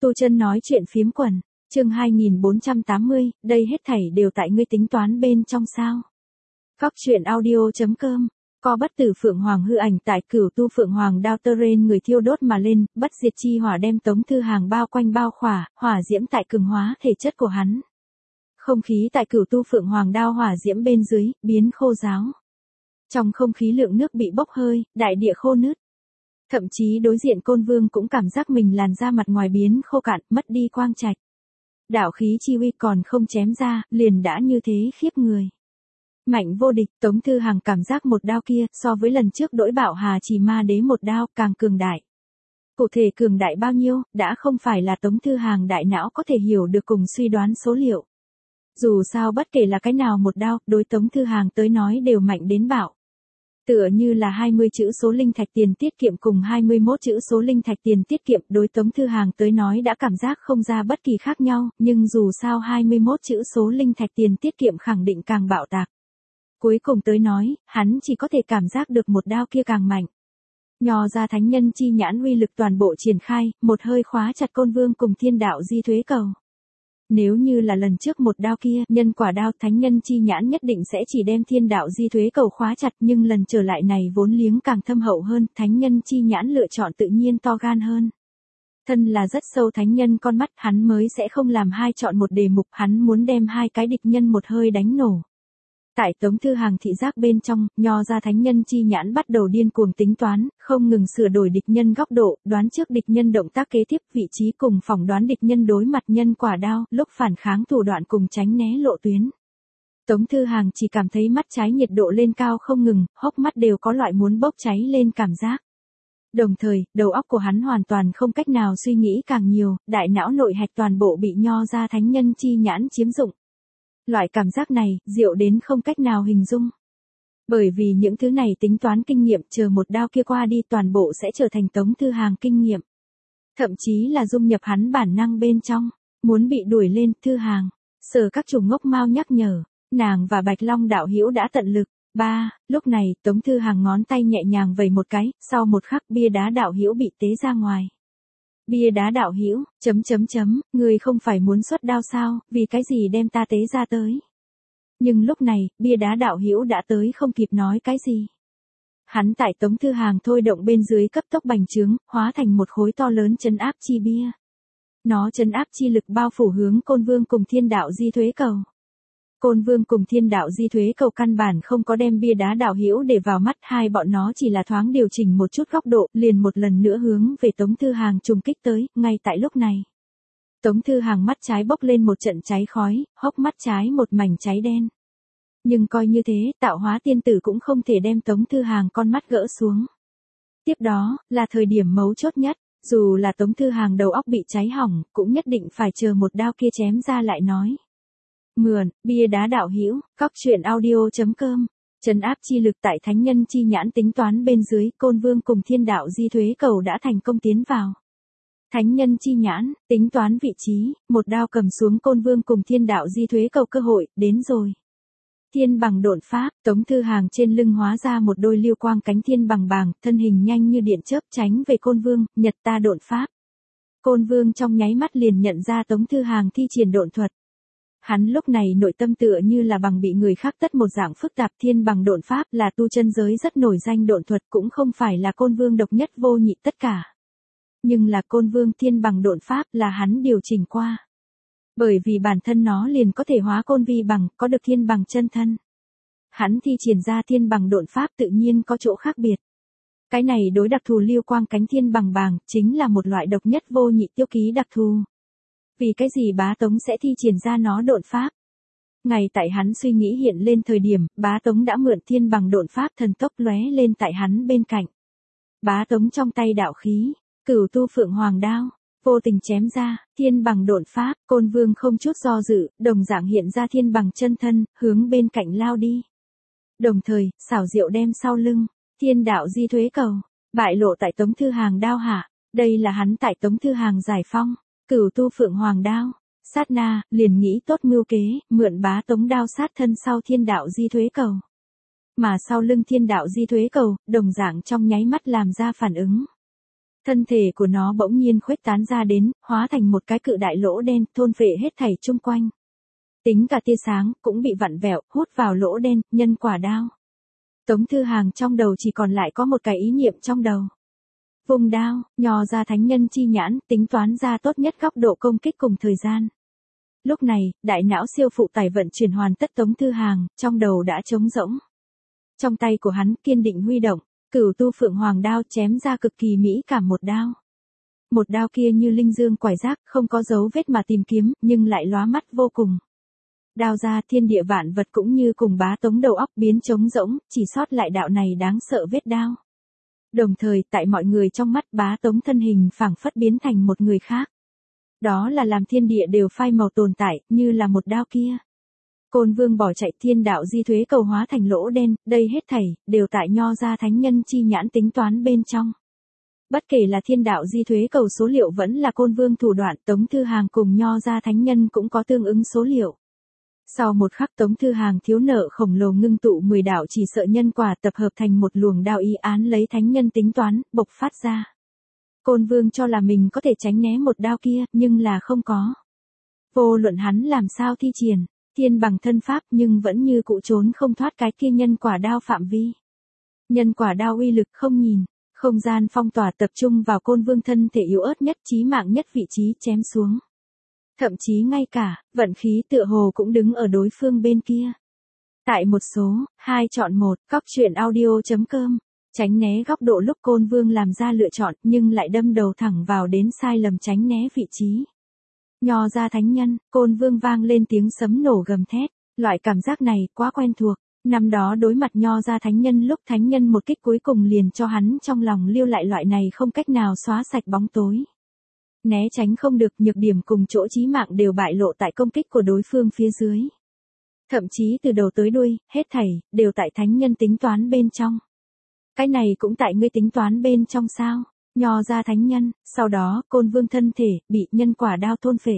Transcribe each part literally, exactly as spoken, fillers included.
Tu Chân nói chuyện phiếm quần, chương hai nghìn bốn trăm tám mươi, đây hết thảy đều tại ngươi tính toán bên trong sao. Góc truyện audio.com, co bất tử Phượng Hoàng hư ảnh tại Cửu Tu Phượng Hoàng đao tơ rên người thiêu đốt mà lên, bất diệt chi hỏa đem Tống Thư Hàng bao quanh bao khỏa, hỏa diễm tại cường hóa thể chất của hắn. Không khí tại Cửu Tu Phượng Hoàng đao hỏa diễm bên dưới, biến khô ráo. Trong không khí lượng nước bị bốc hơi, đại địa khô nứt. Thậm chí đối diện Côn Vương cũng cảm giác mình làn da mặt ngoài biến khô cạn, mất đi quang trạch. Đạo khí chi uy còn không chém ra, liền đã như thế khiếp người. Mạnh vô địch, Tống Thư Hàng cảm giác một đao kia, so với lần trước đỗi Bảo Hà Chỉ Ma Đế một đao, càng cường đại. Cụ thể cường đại bao nhiêu, đã không phải là Tống Thư Hàng đại não có thể hiểu được cùng suy đoán số liệu. Dù sao bất kể là cái nào một đao, đối Tống Thư Hàng tới nói đều mạnh đến bạo. Tựa như là hai mươi chữ số linh thạch tiền tiết kiệm cùng hai mươi mốt chữ số linh thạch tiền tiết kiệm đối Tống Thư Hàng tới nói đã cảm giác không ra bất kỳ khác nhau, nhưng dù sao hai mươi mốt chữ số linh thạch tiền tiết kiệm khẳng định càng bạo tạc. Cuối cùng tới nói, hắn chỉ có thể cảm giác được một đao kia càng mạnh. Nho ra thánh nhân chi nhãn uy lực toàn bộ triển khai, một hơi khóa chặt Côn Vương cùng thiên đạo di thuế cầu. Nếu như là lần trước một đao kia, nhân quả đao thánh nhân chi nhãn nhất định sẽ chỉ đem thiên đạo di thuế cầu khóa chặt, nhưng lần trở lại này vốn liếng càng thâm hậu hơn, thánh nhân chi nhãn lựa chọn tự nhiên to gan hơn. Thân là rất sâu thánh nhân con mắt, hắn mới sẽ không làm hai chọn một đề mục, hắn muốn đem hai cái địch nhân một hơi đánh nổ. Tại Tống Thư Hàng thị giác bên trong, nho ra thánh nhân chi nhãn bắt đầu điên cuồng tính toán, không ngừng sửa đổi địch nhân góc độ, đoán trước địch nhân động tác kế tiếp, vị trí cùng phỏng đoán địch nhân đối mặt nhân quả đao, lúc phản kháng thủ đoạn cùng tránh né lộ tuyến. Tống Thư Hàng chỉ cảm thấy mắt trái nhiệt độ lên cao không ngừng, hốc mắt đều có loại muốn bốc cháy lên cảm giác. Đồng thời, đầu óc của hắn hoàn toàn không cách nào suy nghĩ càng nhiều, đại não nội hạch toàn bộ bị nho ra thánh nhân chi nhãn chiếm dụng. Loại cảm giác này, diệu đến không cách nào hình dung. Bởi vì những thứ này tính toán kinh nghiệm chờ một đao kia qua đi toàn bộ sẽ trở thành Tống Thư Hàng kinh nghiệm. Thậm chí là dung nhập hắn bản năng bên trong, muốn bị đuổi lên Thư Hàng. Sở các chủ ngốc mau nhắc nhở, nàng và Bạch Long đạo hữu đã tận lực. Ba, lúc này Tống Thư Hàng ngón tay nhẹ nhàng vẩy một cái, sau một khắc bia đá đạo hữu bị tế ra ngoài. Bia đá đạo hữu, chấm chấm chấm, người không phải muốn xuất đao sao, vì cái gì đem ta tế ra tới. Nhưng lúc này, bia đá đạo hữu đã tới không kịp nói cái gì. Hắn tại Tống Thư Hàng thôi động bên dưới cấp tốc bành trướng, hóa thành một khối to lớn trấn áp chi bia. Nó trấn áp chi lực bao phủ hướng Côn Vương cùng thiên đạo di thuế cầu. Côn Vương cùng thiên đạo di thuế cầu căn bản không có đem bia đá đạo hữu để vào mắt, hai bọn nó chỉ là thoáng điều chỉnh một chút góc độ, liền một lần nữa hướng về Tống Thư Hàng trùng kích tới, ngay tại lúc này. Tống Thư Hàng mắt trái bốc lên một trận cháy khói, hốc mắt trái một mảnh cháy đen. Nhưng coi như thế, tạo hóa tiên tử cũng không thể đem Tống Thư Hàng con mắt gỡ xuống. Tiếp đó, là thời điểm mấu chốt nhất, dù là Tống Thư Hàng đầu óc bị cháy hỏng, cũng nhất định phải chờ một đao kia chém ra lại nói. Mượn, bia đá đạo hữu, góc truyện audio.com, trấn áp chi lực tại thánh nhân chi nhãn tính toán bên dưới, Côn Vương cùng thiên đạo di thuế cầu đã thành công tiến vào. Thánh nhân chi nhãn, tính toán vị trí, một đao cầm xuống Côn Vương cùng thiên đạo di thuế cầu cơ hội, đến rồi. Thiên bằng độn pháp, Tống Thư Hàng trên lưng hóa ra một đôi liêu quang cánh thiên bằng bàng, thân hình nhanh như điện chớp tránh về Côn Vương, nhật ta độn pháp. Côn Vương trong nháy mắt liền nhận ra Tống Thư Hàng thi triển độn thuật. Hắn lúc này nội tâm tựa như là bằng bị người khác tất một dạng phức tạp, thiên bằng độn pháp là tu chân giới rất nổi danh độn thuật, cũng không phải là Côn Vương độc nhất vô nhị tất cả. Nhưng là Côn Vương thiên bằng độn pháp là hắn điều chỉnh qua. Bởi vì bản thân nó liền có thể hóa côn vi bằng, có được thiên bằng chân thân. Hắn thi triển ra thiên bằng độn pháp tự nhiên có chỗ khác biệt. Cái này đối đặc thù liêu quang cánh thiên bằng bàng, chính là một loại độc nhất vô nhị tiêu ký đặc thù. Vì cái gì Bá Tống sẽ thi triển ra nó độn pháp? Ngay tại hắn suy nghĩ hiện lên thời điểm, Bá Tống đã mượn thiên bằng độn pháp thần tốc lóe lên tại hắn bên cạnh. Bá Tống trong tay đạo khí, Cửu Tu Phượng Hoàng đao, vô tình chém ra, thiên bằng độn pháp, Côn Vương không chút do dự, đồng dạng hiện ra thiên bằng chân thân, hướng bên cạnh lao đi. Đồng thời, xảo diệu đem sau lưng, thiên đạo di thuế cầu, bại lộ tại Tống Thư Hàng đao hạ, đây là hắn tại Tống Thư Hàng giải phong. Cửu Tu Phượng Hoàng đao, sát na, liền nghĩ tốt mưu kế, mượn Bá Tống đao sát thân sau thiên đạo di thuế cầu. Mà sau lưng thiên đạo di thuế cầu, đồng dạng trong nháy mắt làm ra phản ứng. Thân thể của nó bỗng nhiên khuếch tán ra đến, hóa thành một cái cự đại lỗ đen, thôn phệ hết thảy chung quanh. Tính cả tia sáng, cũng bị vặn vẹo, hút vào lỗ đen, nhân quả đao. Tống Thư Hàng trong đầu chỉ còn lại có một cái ý niệm trong đầu. Vùng đao, Nho ra thánh nhân chi nhãn, tính toán ra tốt nhất góc độ công kích cùng thời gian. Lúc này, đại não siêu phụ tải vận chuyển hoàn tất Tống Thư Hàng, trong đầu đã trống rỗng. Trong tay của hắn kiên định huy động, Cửu Tu Phượng Hoàng đao chém ra cực kỳ mỹ cảm một đao. Một đao kia như linh dương quải giác, không có dấu vết mà tìm kiếm, nhưng lại lóa mắt vô cùng. Đao ra thiên địa vạn vật cũng như cùng Bá Tống đầu óc biến trống rỗng, chỉ sót lại đạo này đáng sợ vết đao. Đồng thời, tại mọi người trong mắt Bá Tống thân hình phảng phất biến thành một người khác. Đó là làm thiên địa đều phai màu tồn tại, như là một đao kia. Côn Vương bỏ chạy, thiên đạo di thuế cầu hóa thành lỗ đen, đây hết thảy, đều tại Nho ra thánh nhân chi nhãn tính toán bên trong. Bất kể là thiên đạo di thuế cầu số liệu vẫn là Côn Vương thủ đoạn, Tống Thư Hàng cùng Nho ra thánh nhân cũng có tương ứng số liệu. Sau một khắc Tống Thư Hàng thiếu nợ khổng lồ ngưng tụ mười đạo chỉ sợ nhân quả tập hợp thành một luồng đao ý án lấy thánh nhân tính toán, bộc phát ra. Côn Vương cho là mình có thể tránh né một đao kia, nhưng là không có. Vô luận hắn làm sao thi triển, thiên bằng thân pháp nhưng vẫn như cụ trốn không thoát cái kia nhân quả đao phạm vi. Nhân quả đao uy lực không nhìn, không gian phong tỏa tập trung vào Côn Vương thân thể yếu ớt nhất chí mạng nhất vị trí chém xuống. Thậm chí ngay cả, vận khí tựa hồ cũng đứng ở đối phương bên kia. Tại một số, hai chọn một, cóc truyện audio chấm com, tránh né góc độ lúc Côn Vương làm ra lựa chọn nhưng lại đâm đầu thẳng vào đến sai lầm tránh né vị trí. Nho ra thánh nhân, Côn Vương vang lên tiếng sấm nổ gầm thét, loại cảm giác này quá quen thuộc. Năm đó đối mặt Nho ra thánh nhân lúc thánh nhân một kích cuối cùng liền cho hắn trong lòng lưu lại loại này không cách nào xóa sạch bóng tối. Né tránh không được, nhược điểm cùng chỗ chí mạng đều bại lộ tại công kích của đối phương phía dưới. Thậm chí từ đầu tới đuôi, hết thảy, đều tại thánh nhân tính toán bên trong. Cái này cũng tại ngươi tính toán bên trong sao? Nho ra thánh nhân, sau đó, Côn Vương thân thể, bị nhân quả đao thôn phệ.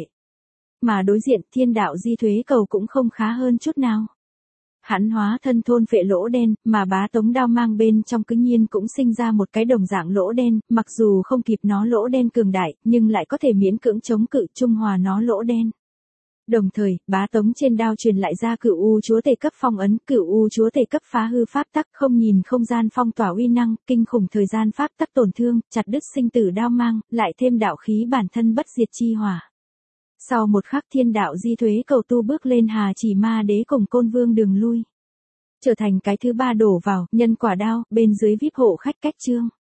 Mà đối diện, thiên đạo di thuế cầu cũng không khá hơn chút nào. Hắn hóa thân thôn phệ lỗ đen, mà Bá Tống đao mang bên trong cứ nhiên cũng sinh ra một cái đồng dạng lỗ đen, mặc dù không kịp nó lỗ đen cường đại, nhưng lại có thể miễn cưỡng chống cự trung hòa nó lỗ đen. Đồng thời, Bá Tống trên đao truyền lại ra Cửu U Chúa Tể cấp phong ấn, Cửu U Chúa Tể cấp phá hư pháp tắc, không nhìn không gian phong tỏa uy năng, kinh khủng thời gian pháp tắc tổn thương, chặt đứt sinh tử đao mang, lại thêm đạo khí bản thân bất diệt chi hỏa. Sau một khắc thiên đạo di thuế cầu tu bước lên Hà Chỉ Ma Đế cùng Côn Vương đường lui. Trở thành cái thứ ba đổ vào, nhân quả đao, bên dưới víp hộ khách cách trương.